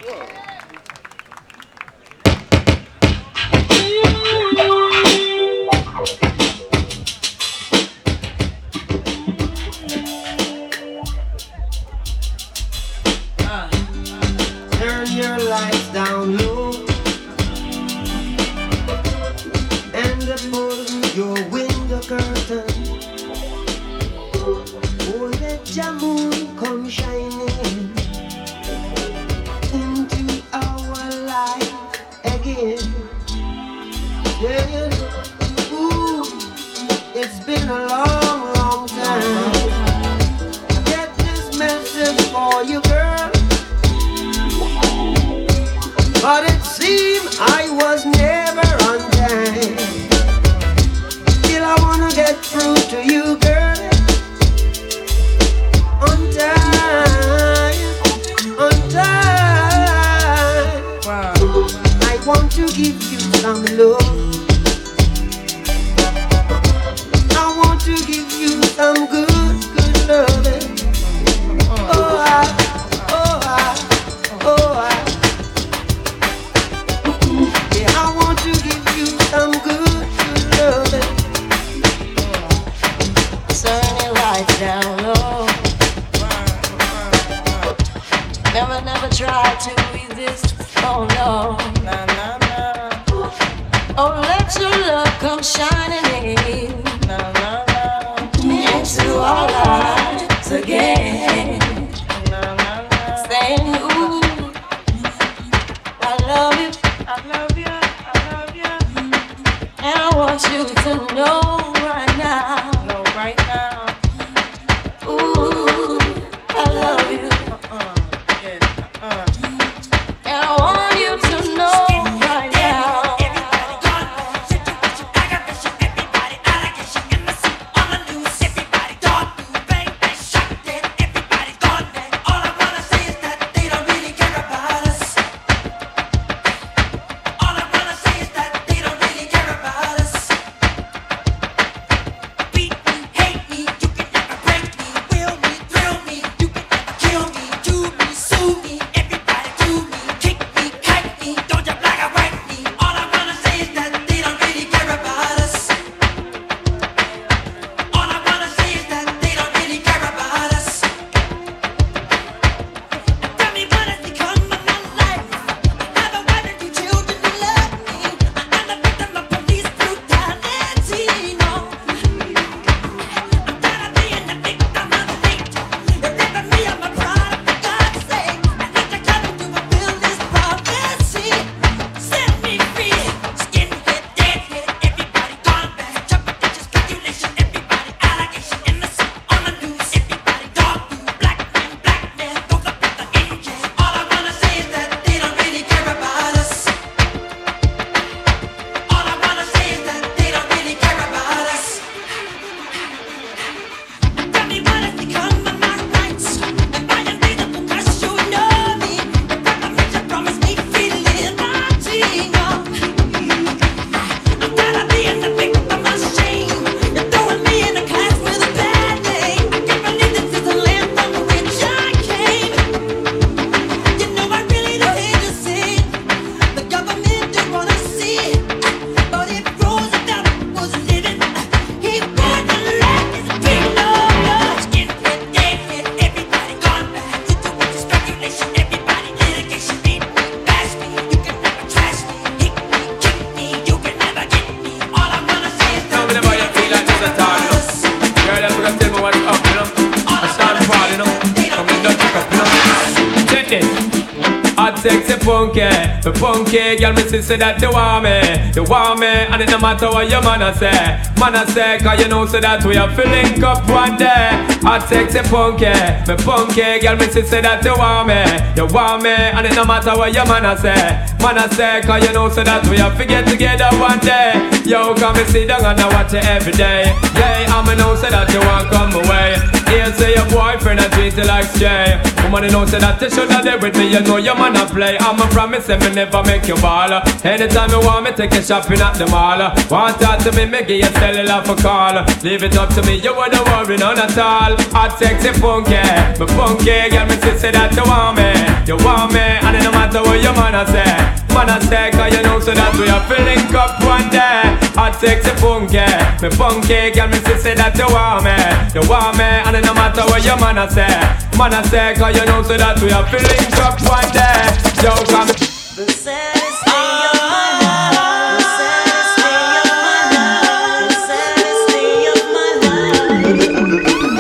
Turn your lights down low and pull your window curtain. Oh, let your moon come shining into our life again. Yeah. Ooh, it's been a long, long time. I get this message for you, girl. But it seemed I was never on time. Still I wanna get through to you, girl. On time, on time. Wow. I want to give you some love. I want to give you some good, good loving. Oh, I want to give you some good, good loving. Turn your lights down low. Never, never try to resist. Oh no. Oh, let your love come shining in. Into our lives again. Saying, ooh, I love you. I love you. I love you. And I want you to know right now. Know right now. Ooh, I love you. And I want you to know right now. Sexy punky, girl, me say that you want me, and it no matter what your man say, cause you know so that we are feeling up one day. Hot sexy punky, girl, me say that you want me, and it no matter what your man say, cause you know so that we are get together one day. Yo, come and sit down and I watch you every day. Yeah, I'ma know so that you want come away. Here say your boyfriend and treat you like stray. Woman, you know so that you should have there with me, you know your man a play. I'ma promise him me never make you ball. Anytime you want me, take you shopping at the mall. Want talk to me, give you cellular for call. Leave it up to me, you wouldn't worry none at all. Hot sexy punky, girl, me say that you want me, and it no matter what your man a say. Man a say, cause you know so that we have to link up one day. Hot sexy funky, me funky, girl me say that you want me. You want me, and it no matter what your man a say. Man a say, cause you know so that we have to link up one day. Yo, come. The saddest day of my life. The saddest day of my life. The saddest day of my life.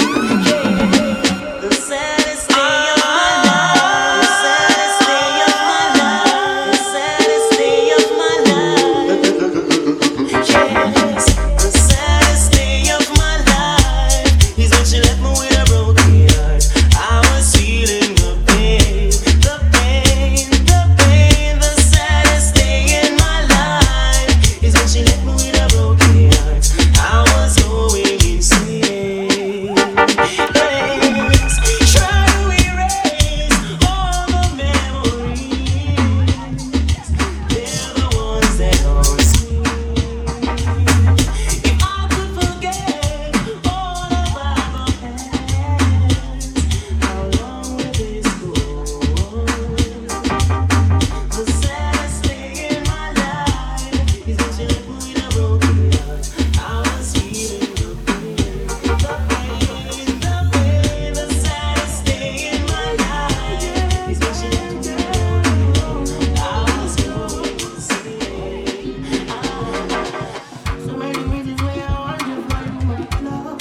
The saddest day of my life. The saddest day of my life. The saddest day of my life. Yes, the saddest day of my life is when she left me with a broken heart. I was feeling the pain, the pain, the pain. The saddest day in my life is when she left me with a broken heart. I was going insane. Yes, try to erase all the memories. They're the ones that haunt me. If I could forget all about the past, how long would this go on? The saddest day in my life is when she left me with a broken heart. I was feeling the pain, the pain, the pain. The saddest day in my life is when she left me with a broken heart. I was going insane. So many reasons why I want to find my love.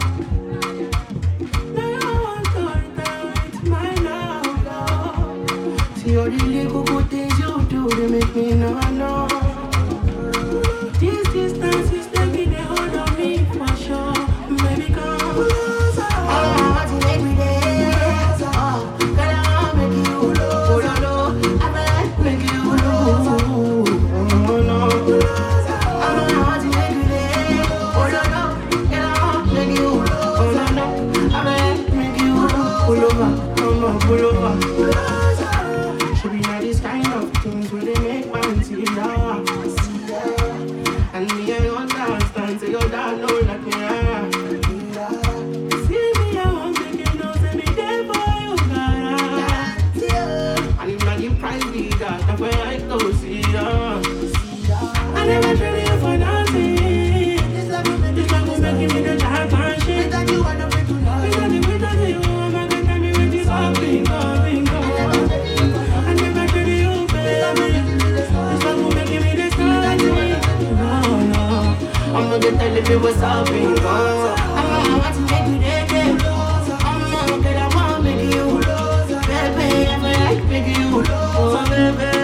Now I want to return my love. See all the little good things you do, they make me know. This distance is taking a hold on me for sure. Baby, come closer. I want to make me dance. Girl, I want to make you lose. Oh, no, I might make you lose. Oh, no. I want to make you dance. Oh, no, girl, I want to make you lose. Oh, no, I might make you lose. Pull over, come on, pull over. Should be not this kind of things where they make man see love. And me, I understand, so your dad know that me are. See me, I won't make you know, say me there for you, God. And if not in price, we got that's where I go see ya. I never traded you for nothing. This love will make me the giant and shit. That you are the way to love. Because the way that you are, my God, tell me when this all bingo. I never traded you, baby. This love will make me the giant. No, I'm not gonna tell you what's up, bingo. I want to make you there. I'm not gonna want to make you. Baby, I feel like making you. Oh, baby,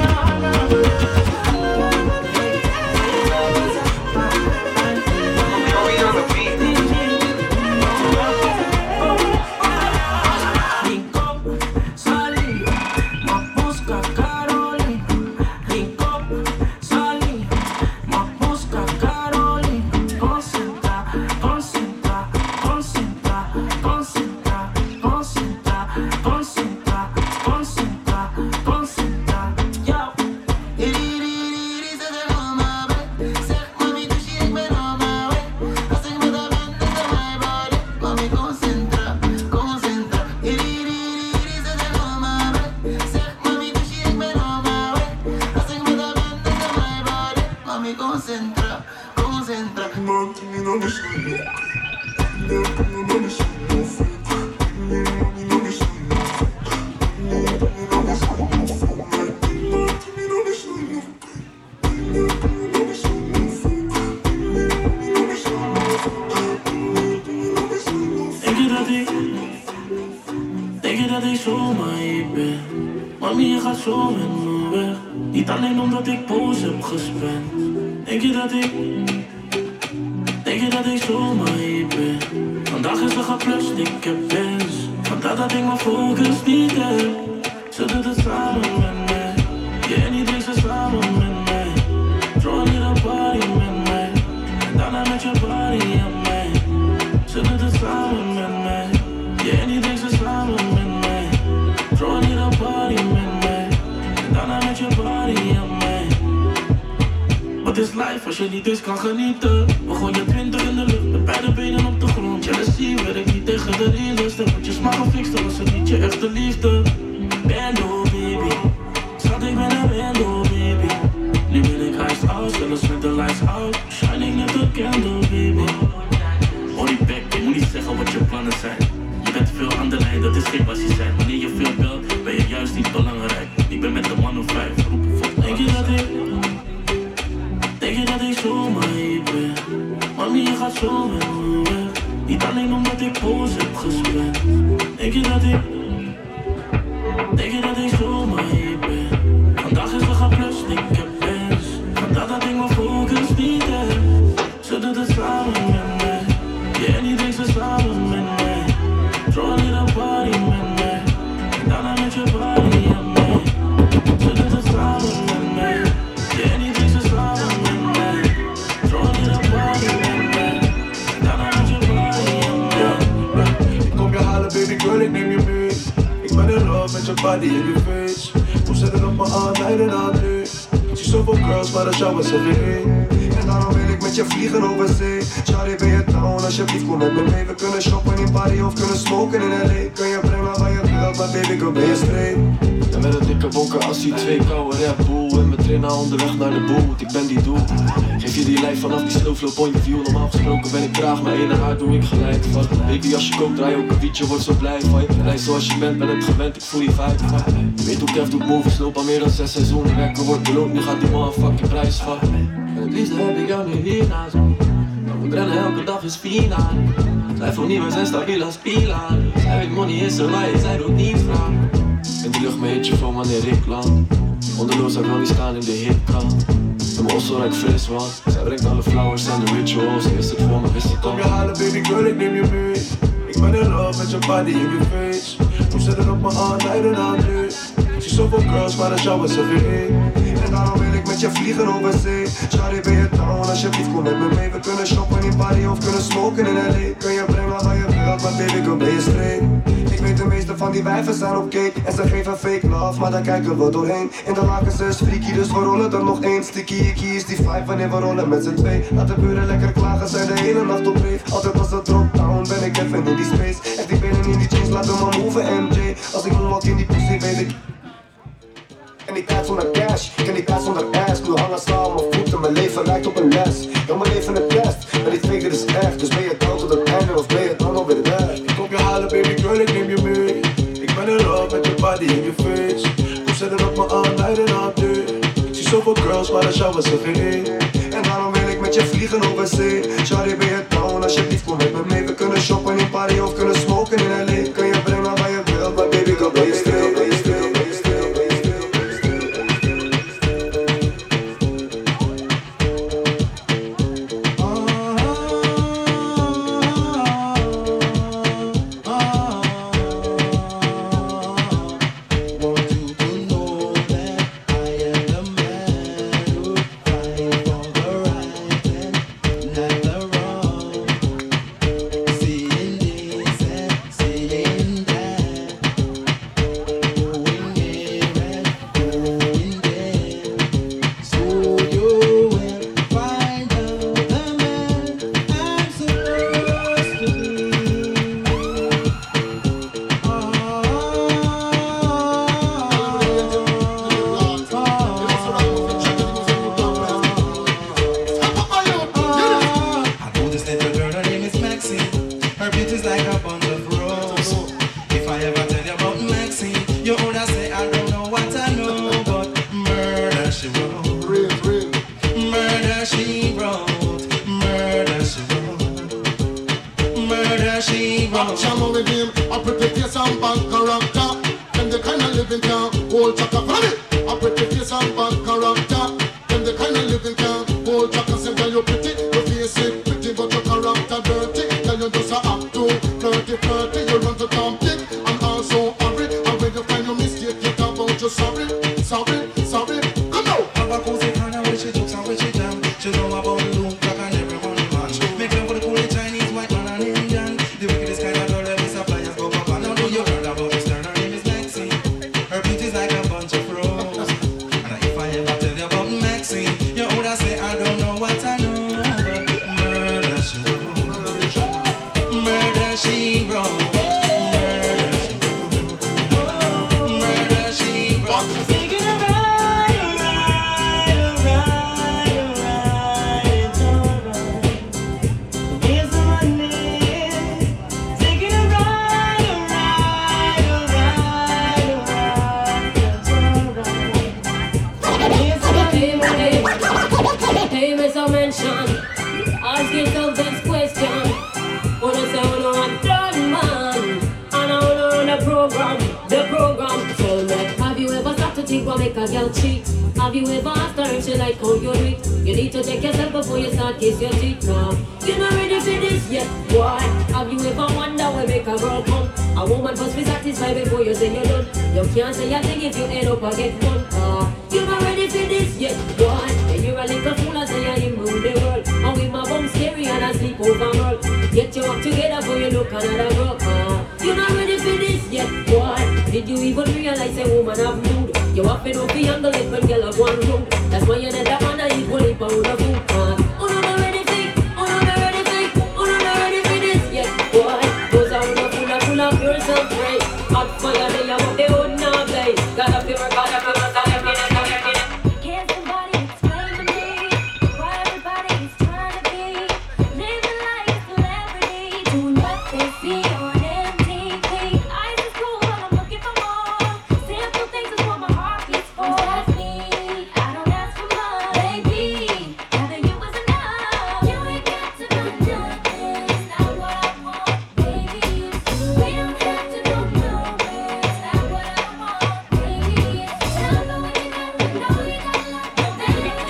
als je niet eens kan genieten. We gooien 20 in de lucht, met beide benen op de grond. Jealousy werkt niet tegen de realist. En moet je smaak gefixt, dan was het niet je echte liefde. Bando baby, schip als je zijn. Wanneer je veel belt, ben je juist niet belangrijk. Ik ben met de man of 5, roepen voor. Denk je dat ik zomaar hier ben? Mami, je gaat zo met me weg. Niet alleen omdat ik boos heb gespend. Denk je dat ik zomaar hier ben? Vandaag is er gaan plus, ik heb wens. Vandaag dat ik mijn focus niet heb. Ze doet het samen met mij. Ja, niet denkt ze samen met mij. Throw a little party met mij. En daarna met je body aan mij. Ze doet het samen met mij. Ja, niet denkt ze samen met mij. Throw a little party met mij. En daarna met je body aan mij. Ik kom je halen, baby girl, ik neem je mee. Ik ben in love met je body in je face. Kom zetten op me aan, leiden aan nu. Ik zie zoveel girls, maar de show is er weer één. En daarom wil ik met je vliegen over zee. Charlie, ben je down? Alsjeblieft, kom met me mee. We kunnen shoppen in Paris of kunnen smoken in L.A. Kun je brengen waar je wilt, maar baby girl, ben je straight. En met een dikke bonker als die 2 koude Red Bull. En mijn trainer onderweg naar de boot, ik ben die doel. Geef je die lijf vanaf die slow flow point of view. Normaal gesproken ben ik traag, maar één naar haar doe ik gelijk. Fuck, baby als je kookt draai ook een wietje, word zo blij van je. Rij zoals je bent, ben het gewend, ik voel die vibe. Je weet hoe Kev doet movies, loop al meer dan 6 seizoenen. Werken wordt beloond, nu gaat die man een fucking prijs van. En het liefste heb ik jou nu hiernaast. We rennen elke dag is finaal. Twijfel niet, we zijn stabiel als pilaar. Zij weet money is er, maar zij doet niet vragen. In de lucht mijn hitje van wanneer ik land. Onderloos, ik wil niet staan in de hitkrant. En mijn osso ruikt fris, want zij brengt alle flowers en de rituals. Is het voor me, wist het al. Kom je halen, baby girl, ik neem je mee. Ik ben in love met je body in je face. Kom zetten op me aan, leiden aan nu. Ik zie zoveel girls, maar de show is er weer één. En daarom wil ik met je vliegen over zee. Charlie, ben je down? Alsjeblieft, kom met me mee. We kunnen shoppen in Paris of kunnen smoken in L.A. Kun je brengen waar je wilt, maar baby girl, ben je straight. Ik weet de meeste van die wijven zijn op cake. En ze geven fake love, maar daar kijken we doorheen. In de lakens is freaky, dus we rollen er nog één. Sticky icky is die vibe wanneer we rollen met z'n twee. Laat de buren lekker klagen, zijn de hele nacht op reef. Altijd als het drop down, ben ik even in die space. Echt die binnen in die jeans, laten me move MJ. Als ik moonwalk in die pussy, weet ik. En die tijd zonder cash, ken die tijd zonder ass. Nu hangen slaan mijn voeten, mijn leven lijkt op een les. Heel mijn leven een test, maar die fake dit is echt. Dus ben je down tot het einde of ben je dan alweer weg? Ik kom je halen, baby girl, ik neem je mee. Ik ben in love met je body in je face. Kom zetten op me aan, leiden aan deur. Ik zie zoveel girls, maar de show is er geen één. En daarom wil ik met je vliegen over zee. Charlie, ben je down? Alsjeblieft, kom met me mee. We kunnen shoppen in Paris of kunnen smoken in L.A. Kun je brengen waar je wilt, maar baby girl, ben je straight. mention. Ask yourself this question. Wanna say wanna run done man, and I wanna run the program. Tell me, have you ever stopped to think what make a girl cheat? Have you ever asked her if she like how you do it? You need to check yourself before you start kiss your teeth now. You're not ready for this yet, boy. Have you ever wondered where make a girl come? A woman must be satisfied before you say you're done. You can't say a thing if you end up and get one. You're not ready for this yet, boy. And you're a little fool and say I rule the world. And with my bum scary and I sleep over world. Get you up together before you look another girl. You're not ready for this yet, boy. Did you even realize a woman have mood? You have to know the handle it when girl have one room. That's why you're not man and eat one heap of food. Oh no, not ready for this yet, boy. Those are full of yourself, right? Hot fire, they have their own now, play. Gotta feel her, gotta feel her, gotta feel her. Can somebody explain to me why everybody is trying to be living like a celebrity, doing what they see on MTV? Ice is cool, but I'm looking for more. Simple things is what my heart beats for. That's me. I don't ask for much, baby. Having you is enough. You ain't got to do nothing. It's not what I want, baby. We don't have to do nothing. It's not what I want, baby. I know you got to know you got to like the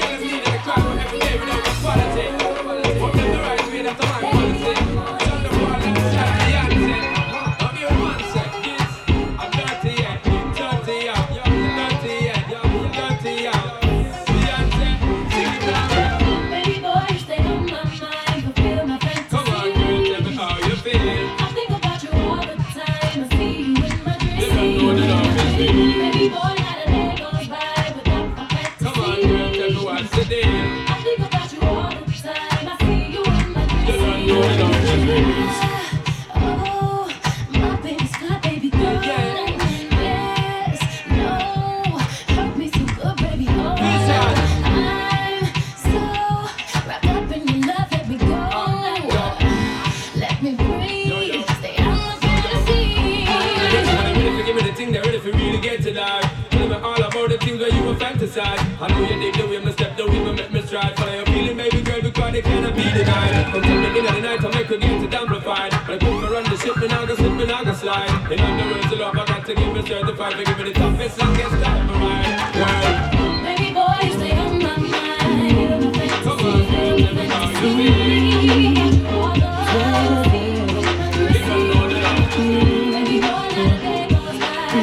baby boy, you stay on my mind, fulfill my fantasy. I think about you all the time. I see you in my dreams. Baby boy, not a day goes by without my fantasy. I think about you all the time. I see you in my dreams. Oh, my baby's got baby good. Yes, no, hurt me so good, baby. Oh, I'm so wrapped up in your love. Let me go. Let me breathe. Stay out of my fantasy. Give me the thing they're ready for really get to that. Tell me all about the things where you were fantasize. I know you dig the way I step, the way I make me stride. Follow your feeling, baby girl, because they cannot be denied. Come tell me in the night, I make her get it amplified. When I come to run the ship, me now go slip, me now go slide. In other words, the love I got to give me certified. For give me the toughest, longest time of mine. Girl, Baby boy, you stay on my mind. You're my fantasy. come on, girl, tell me how you feel. All the You don't know that I'm baby boy, not a day goes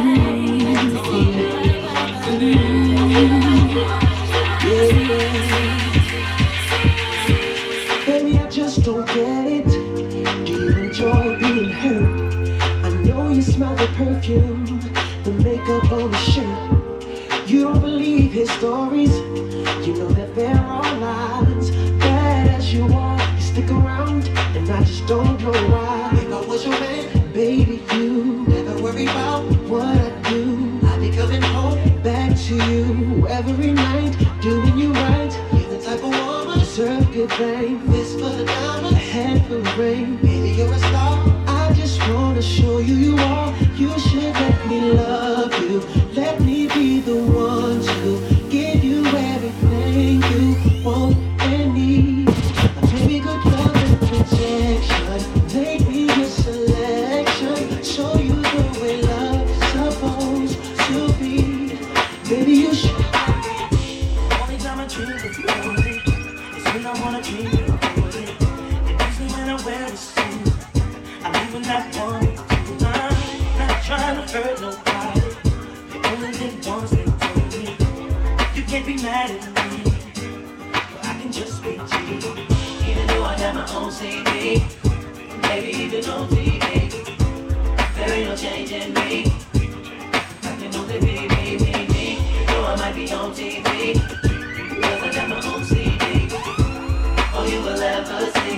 Baby, I just don't get it. Do you enjoy being hurt? I know you smell the perfume, the makeup on the shirt. You don't believe his stories. You know that there are lies. Bad as you are, you stick around, and I just don't know why. If I was your man, baby, you never worry about what I do. I'll be coming home back to you every night, doing you right. You're the type of woman deserve good fame. Fist full of diamonds, a handful of rain. Baby, you're a star. I just wanna show you you are. You should let me love you. Let me be the one to give you everything you want and need. Baby, good love and protection. Make me your selection. Show you the way love is supposed to be. Baby, you should. Only time I dream of you is when I wanna dream of you. And usually when I wear a suit, I'm even that one. I'm not trying to hurt nobody. The only thing once they told me, you can't be mad at me, but I can just be cheap. Even though I got my own CD, maybe even on TV, there ain't no change in me. I can only be me. Though I might be on TV, because I got my own CD. All you will ever see.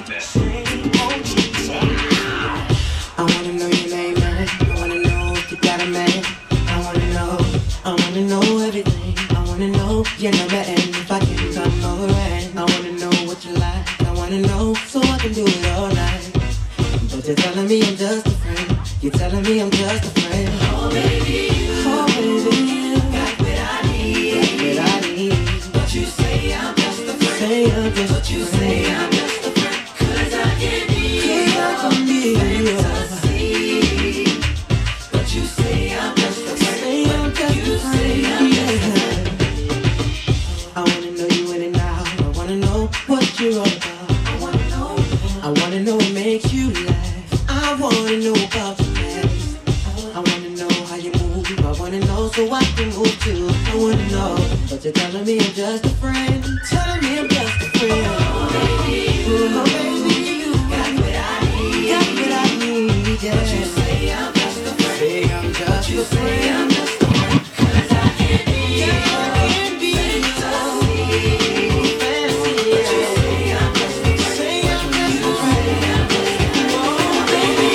I wanna know your name, man. I wanna know if you got a man. I wanna know everything. I wanna know your number and if I can come over and I wanna know what you like. I wanna know so I can do it all night. But you're telling me I'm just a friend. You're telling me I'm just a friend. Oh baby, you got what I need. But you say I'm just a friend. Say I'm just but you say I'm just a friend, 'cause I can be your fantasy. But you say I'm just a friend, you say I'm just a friend. I wanna know you in and out, I wanna know what you're all about. I wanna know what makes you laugh, I wanna know about your past. I wanna know how you move, I wanna know so I can move too. I wanna know, but you're telling me I'm just a friend, telling me I'm just a friend. Oh baby, you got what I need, yeah. But you say I'm just a friend, say I'm just a friend, 'cause I can be your fantasy. But you say I'm just a friend, say I'm just a friend. Oh baby,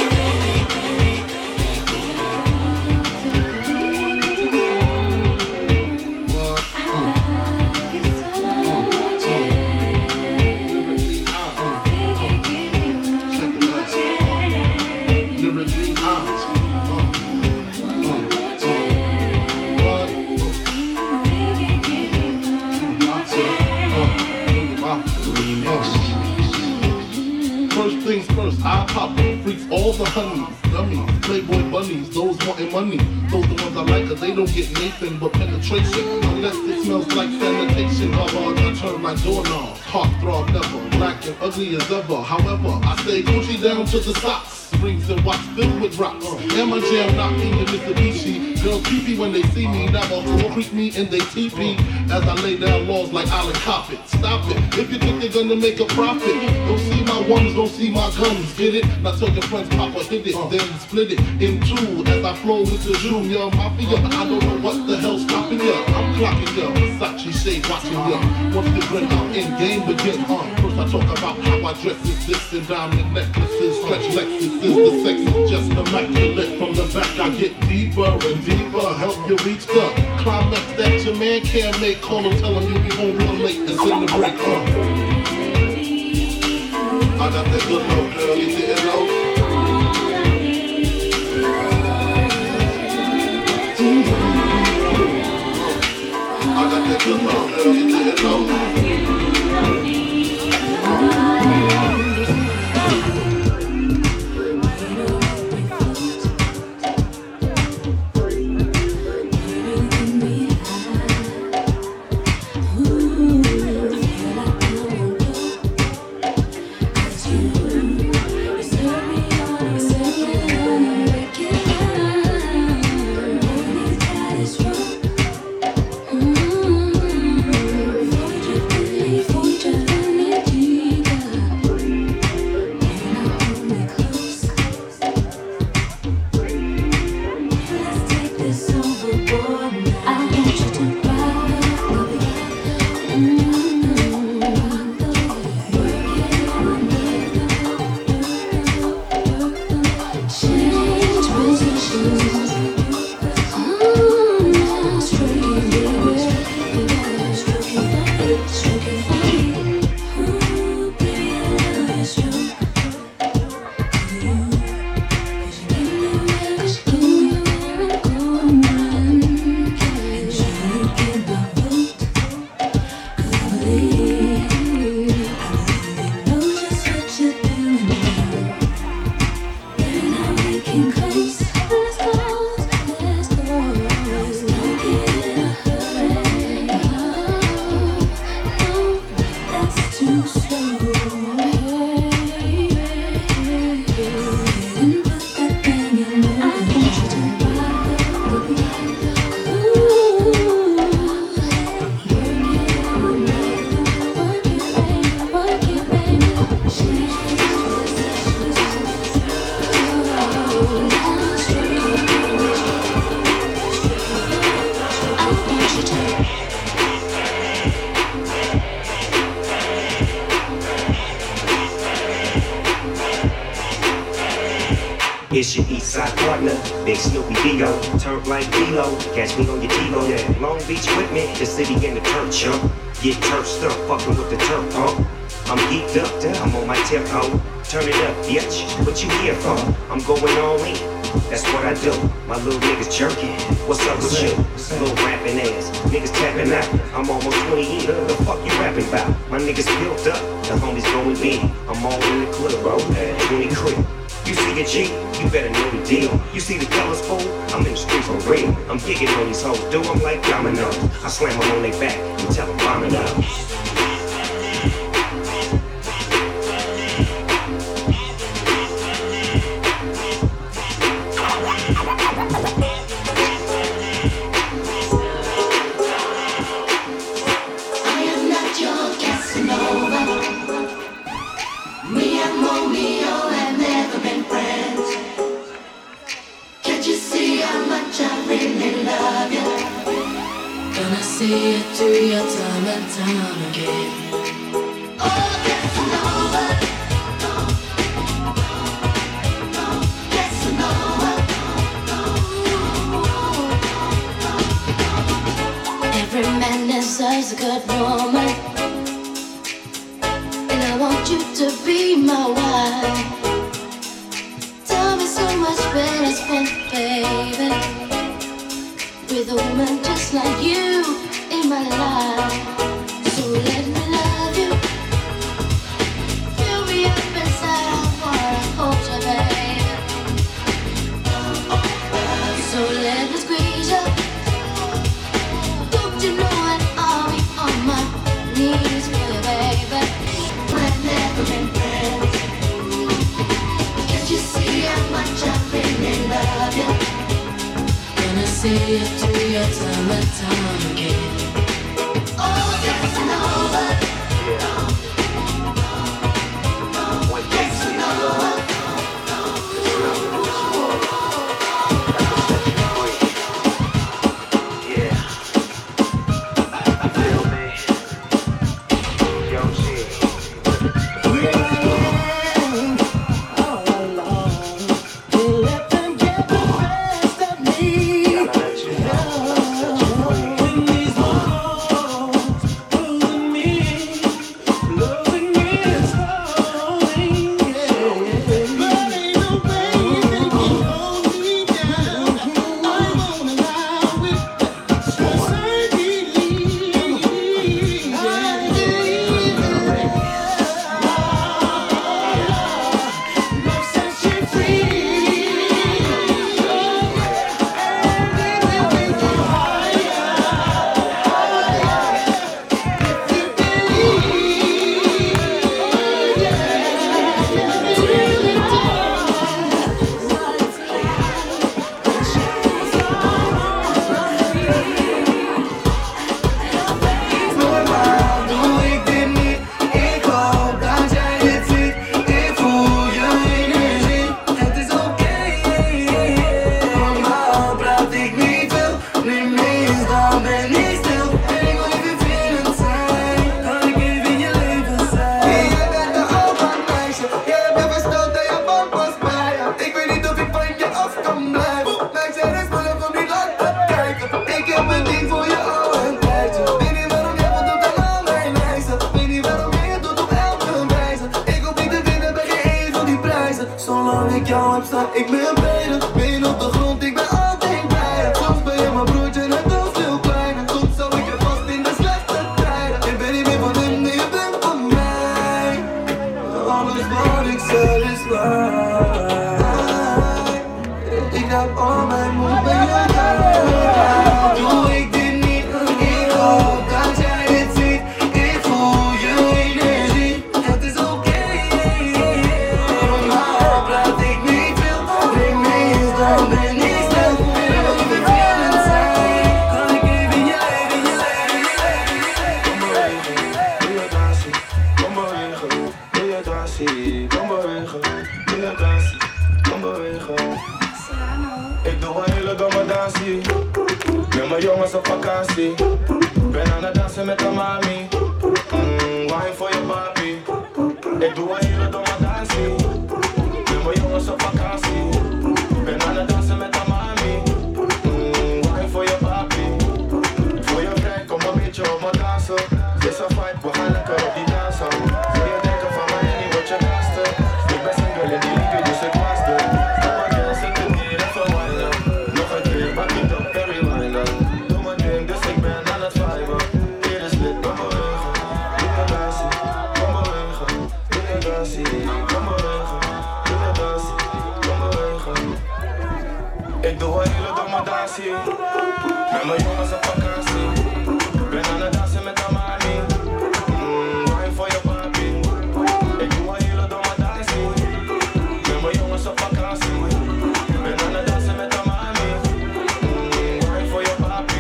First things first, I pop freaks all the honeys, dummies, playboy bunnies, those wanting money. Those the ones I like, 'cause they don't get Nathan but penetration. Unless it smells like sanitation, I turn my doorknob. Heartthrob never, black and ugly as ever. However, I stay Gucci down to the socks. Rings and watch filled with rocks. And my jam knocking in Mitsubishi. Girls creepy when they see me, never will creep me in they teepee. As I lay down laws like Alan Coppet. Stop it, if you think they're gonna make a profit. Don't see my ones, don't see my guns, get it? Now tell your friends, Papa hit it, then split it in two. As I flow with the Junior Mafia, I don't know what the hell's stopping ya. I'm clocking ya, Versace shade watching ya. Once the grin out in game begin, first I talk about how I dress is this and diamond necklaces, stretch Lexuses. The sex is just immaculate. From the back I get deeper and deeper. Help you reach the climax that your man can't make. Call him, tell him you be home real late. It's in the break. I got that good love, girl. You didn't know. I got that good love, girl. You didn't know. It's your east side partner, Big Snoopy Dio. Turn like D-Lo, catch me on your T-Lo. Yeah. Long Beach with me, the city in the turf chump. Get turf stuff, fucking with the turf pump. I'm geeked up, I'm on my tempo. Turn it up, bitch, what you here for? I'm going all in, That's what I do. My little niggas jerky. What's up with you? Little rapping ass. Niggas tapping out. I'm almost 20 in. The fuck you rapping about? My niggas built up. The homies going in. I'm all in the club, bro. 20 crib. You see a G, you better know the deal. You see the colors, fool? I'm in the street for real. I'm gigging on these hoes, do them like dominoes. I slam them on their back and tell them vomit out. See it through your time and time again. Oh, Casanova. Casanova. Every man deserves a good woman, and I want you to be my wife. Tell me so much better spent, baby, with a woman just like you in my life. So let me love you. Fill me up inside, I wanna hold you, baby. So let me squeeze you. Don't you know I'll be on my knees for you, baby. We've never been friends. Can't you see how much I really love you? Gonna see it through your time and time again. Oh, Casanova. When they see love, yeah. Feel me? Yo, shit. All alone, you let them get the best of me. When these walls pulling me, loving me is falling, yeah. But ain't no way they can hold me down. I won't allow it, 'cause I believe, love sets you free. Zolang ik jou heb staan, ik ben beter. Been op de grond, ik ben altijd bij je. Soms ben je mijn broertje net als veel kleiner. Soms zou ik je vast in de slechte tijden. Ik ben niet meer van hem, nee, je bent van mij. Alles wat ik zeg is waar. Ik heb al mijn moed bij je daar. Doe ik dit niet, ik hoop dat jij dit ziet. Ik voel je energie, het is oké. Dan ben ik stil, wil je vervelend zijn? Kan ik even je leven, je leven, je leven, je leven. Kom bewegen, doe je dansie. Kom bewegen, doe je dansie. Kom bewegen, doe je dansie. Kom bewegen. Ik doe een hele domme dansie. Met mijn jongens op vakantie. Ben aan het dansen met de mami. Wine voor je papi. Ik doe een hele domme dansie. Met mijn jongens op vakantie. Ben aan het dansen met de mami. Wine voor je papi. Voor je vrij, kom een beetje op me dansen. Is een vibe, we gaan lekker op die dansen. Wil je denken van mij en niet wat je gasten? Ik ben single in die liefde, dus ik was er. Stap maar girl, zit het hier en vacancy. Remember you was a vacancy. When on the dance, you make a money. Wine for your papi. If you want hilo, don't dance. Remember you was a vacancy. When on the dance, you make a money. Wine for your papi.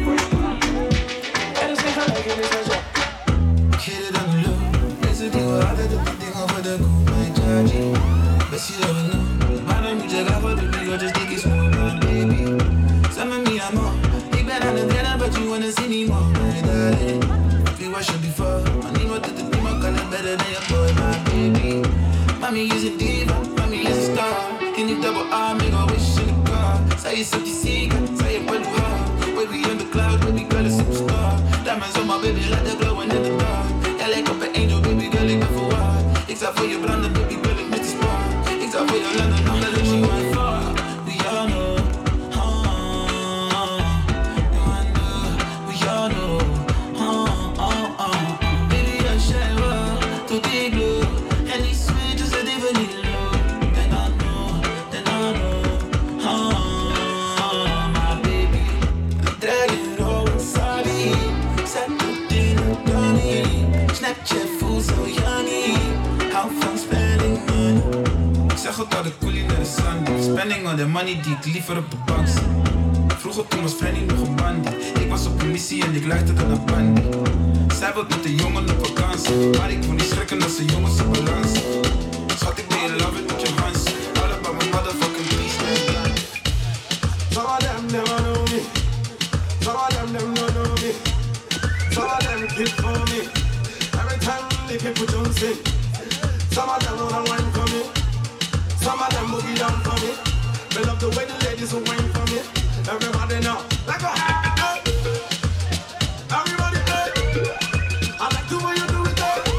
En dus ga ik in de session. Hit it on the low. Deze die we altijd op die dingen voor de koe. Mijn charge. Best you don't know. Maar dan moet je gaan voor de bigger. Just take it slow, my baby. Some of me, I'm on. Ik ben aan het rennen, but you wanna see me more. My darling. We watched it before. I need what to do, my color better than your boy, my baby. Mommy is a diva, mommy is a star. Can you double R, make a wish in the car? Say it's something secret, say it well hard. Baby on the cloud, baby girl a superstar. Diamonds on my baby, like they're glowing in the dark. Yeah, like up an angel, baby girl, ik ben verwaard. Ik sta voor je branden, baby girl, ik met die spark. Ik sta voor je landen, nog dat she went far. We all know. Tot de culinaire Sunday. Spending all the money die ik liever op de bank zie. Vroeger toen was Freddy nog een bandie. Ik was op een missie en ik luisterde naar Bandy. Zij wil met de jongen op vakantie. Maar ik wil niet schrikken als de jongens op balans. Schat, ik ben in love with your hands. All about my motherfucking please, man. Some of them never know me. Some of them don't know me. Some of them keep for me. Every time they keep put on sing. Some of them don't wine for me. Some of them boogie down for me. They love the way the ladies will wine for me. Everybody now, like a hey. Everybody hey. I like the way you do it hey.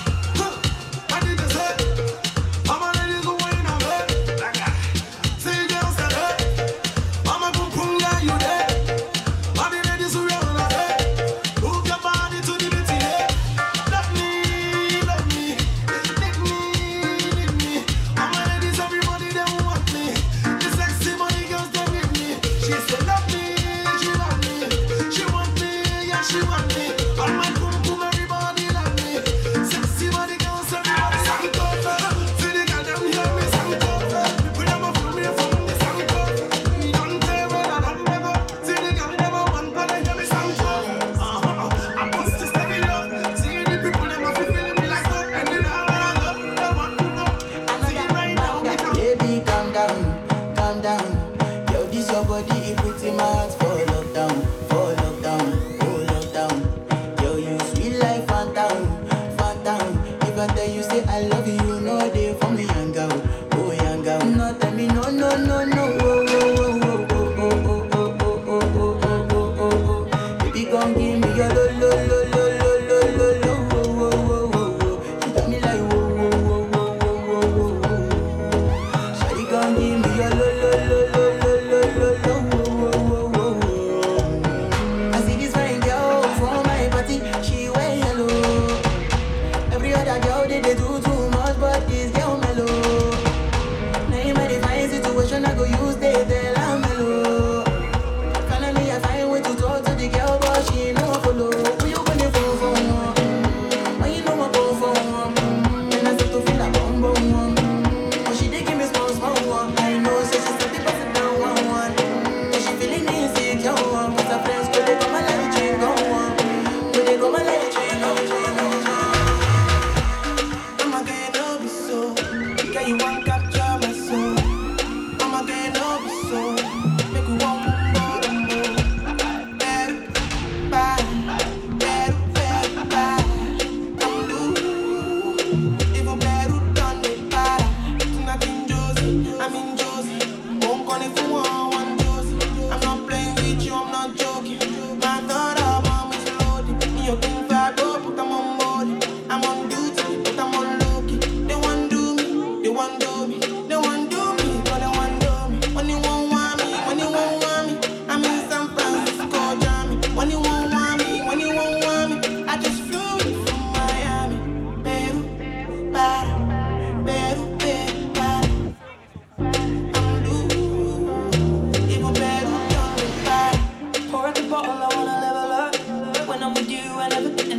I did this hey. All my ladies will wine on hey. Like a see girls that hey. I'm a boom boom yeah you there. All the ladies who roll on hey. Move your body to the beat hey. Love me, love me. Lick me, lick me. All my ladies, everybody they want me. The sexy money girls they with me. She said love me, she want me. She want me, yeah she want me. All my boom boom everybody love me. Sexy money girls everybody sang it over. See the girl them hear me sang it over. We never fool me from the sang it over. We don't tell when I don't never. See the girl never want but I hear me sang it over. I must to step it up. See the people never feel feeling me like that. And then I love, they want to know. See it right now. Baby, calm down, calm down. Yo, this your body, it puts in my heart for lockdown, for lockdown, oh lockdown. Yo, you sweet life, phantom, phantom. If I tell you say I love you, you know they for me young girl, oh young girl. No tell me no, no, no, no, oh, oh, oh, oh, oh, oh, oh, oh, oh, oh, oh, oh, oh. Baby, come give me your lo, lo, lo, lo, lo, lo, lo, lo, oh, oh, oh, oh, oh. You got me like whoa, whoa, whoa, whoa, whoa, whoa, whoa. Shawty, come give me your lo, lo, lo, lo, lo, lo, lo, lo, oh, oh, oh, oh. I see this fine girl for my party, she wear yellow. Every other girl they do too much, but this girl mellow. Now in my divine situation, I go use they tell I'm mellow. Finally I find way to talk to the girl, but she ain't no follow.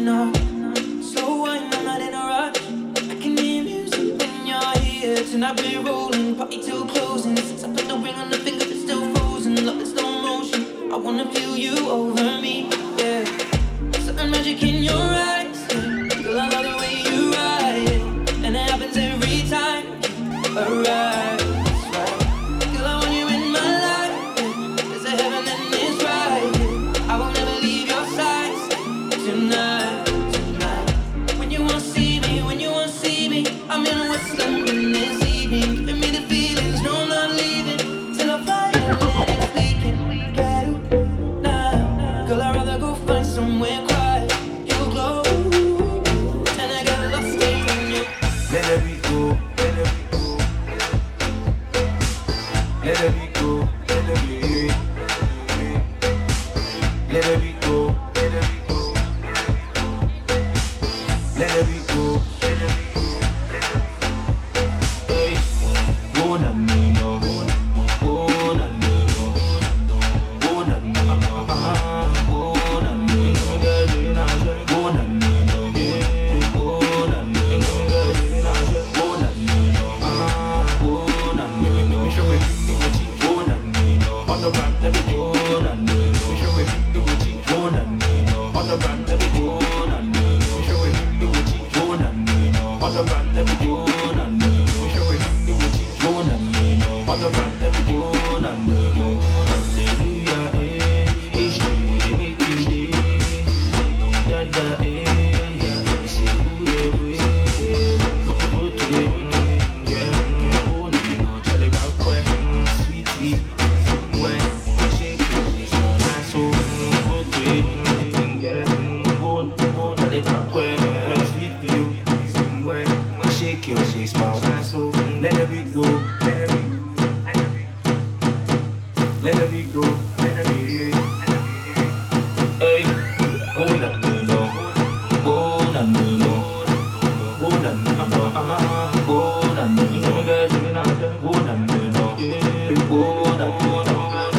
wine now. Slow wine, I'm not in a rush. I can hear music when you're here. Tonight we're rolling, party till closing. Since I put the ring on the finger, it's still frozen. Love in slow motion. I wanna feel you over me, yeah. Certain magic in your eyes, yeah. Girl, I love the way you ride, yeah. And it happens every time. Alright, that's right. Girl, I want you in my life, yeah. There's a heaven and it's right, yeah. I will never leave your side tonight, tonight. When you wanna see me, I'm in West London this evening. Give me the feelings, no I'm not leaving till I fly your legs leaking. Get it now, girl, I'd rather go find somewhere quiet. You'll glow, and I got lost in you. Let it be cool, let it be cool. Let it be cool, let it be. Let it be cool, let it be cool. Let it be cool, let it be cool. Hey, go na me no, go na me no, go na me no, go na me no, go na me no, go na me no, go na me no, go na me no. Show me go na me no. On the ramp, let me go na me no. Show me go na me no. On the ramp, let me go na me no. Show me go na me no. On the ramp, let me go na me no. Show me go na me no. On the ramp, let me go na me no. Hallelujah, each day, da da, yeah, see who they will, yeah, oh no, Charlie got quick, sweet, shake it, so go to it, yeah, go, Charlie got quick, sweet you, shake your shake, smile, so let it be go, let it be go, hey, go na me no, go na me no, go na me no, go na me no, go na me no, go na me no.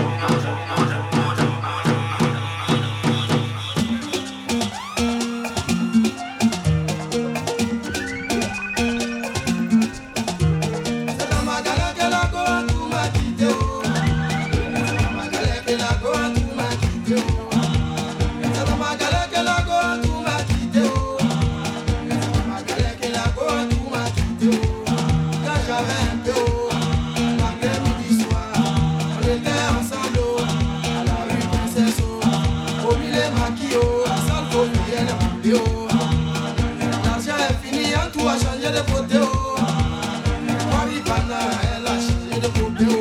L'argent est fini, en tout a changé de côté. Maripana, elle a changé de côté.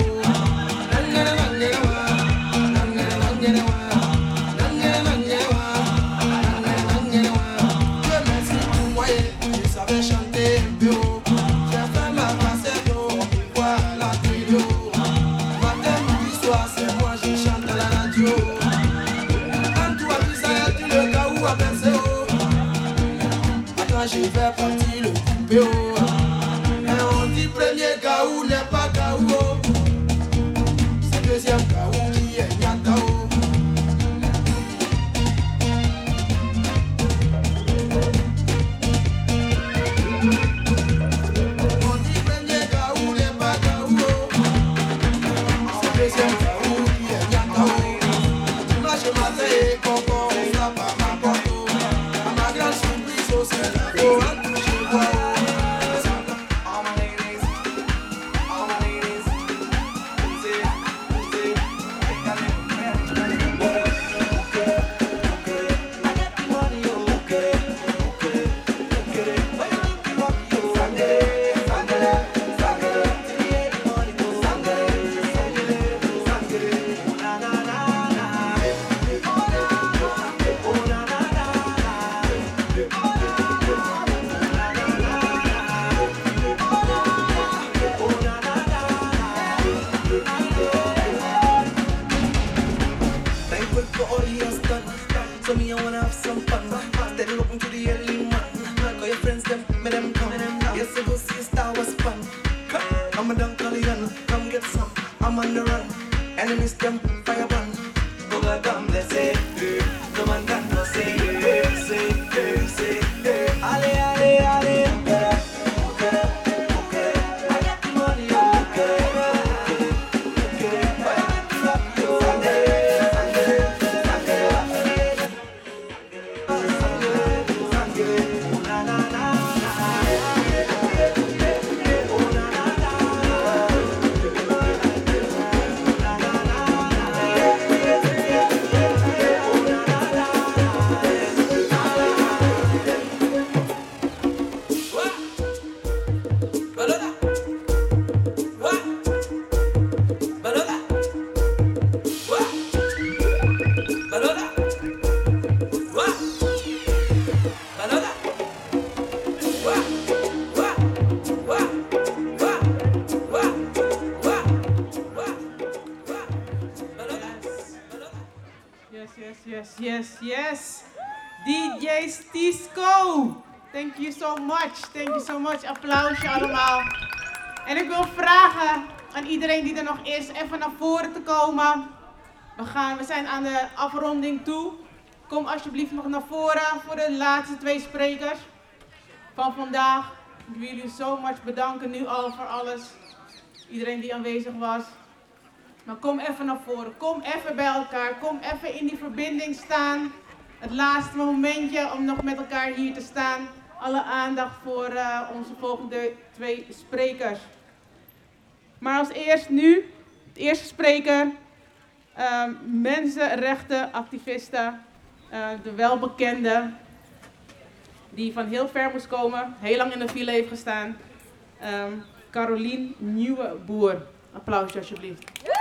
Dieu merci pour moi, je savais chanter un peu. J'ai fait ma cassette, on peut voir la télé. Matin, midi, soir, c'est moi, je chante à la radio. En tout a vu ça, tu le cas où a percé. Je vais partir le coupé. Et on dit premier Gaou n'est pas Gaou. C'est deuxième Gaou qui est Nyatao. On dit premier Gaou n'est pas Gaou. C'est deuxième Gaou qui est Nyatao. Dimanche matin et coco, on frappe à ma porte. À ma grande surprise, c'est la boîte. So me, I wanna have some fun. Steady looking to the early man. Call your friends, them, me them come. Yes, I go see a Star Wars fun. I'm a Dunkalian, come get some. I'm on the run. Enemies, them, fire burn. Oh, God, come, let's say, no man can no say, say, Yes. DJ Stisco. Thank you so much. Applausje allemaal. En ik wil vragen aan iedereen die er nog is even naar voren te komen. We zijn aan de afronding toe. Kom alsjeblieft nog naar voren voor de laatste 2 sprekers van vandaag. Ik wil jullie so much bedanken nu al voor alles. Iedereen die aanwezig was. Maar kom even naar voren. Kom even bij elkaar. Kom even in die verbinding staan. Het laatste momentje om nog met elkaar hier te staan. Alle aandacht voor onze volgende 2 sprekers. Maar als eerst nu, de eerste spreker. Mensenrechtenactiviste. De welbekende. Die van heel ver moest komen. Heel lang in de file heeft gestaan. Carolien Nieuweboer. Applausje alsjeblieft.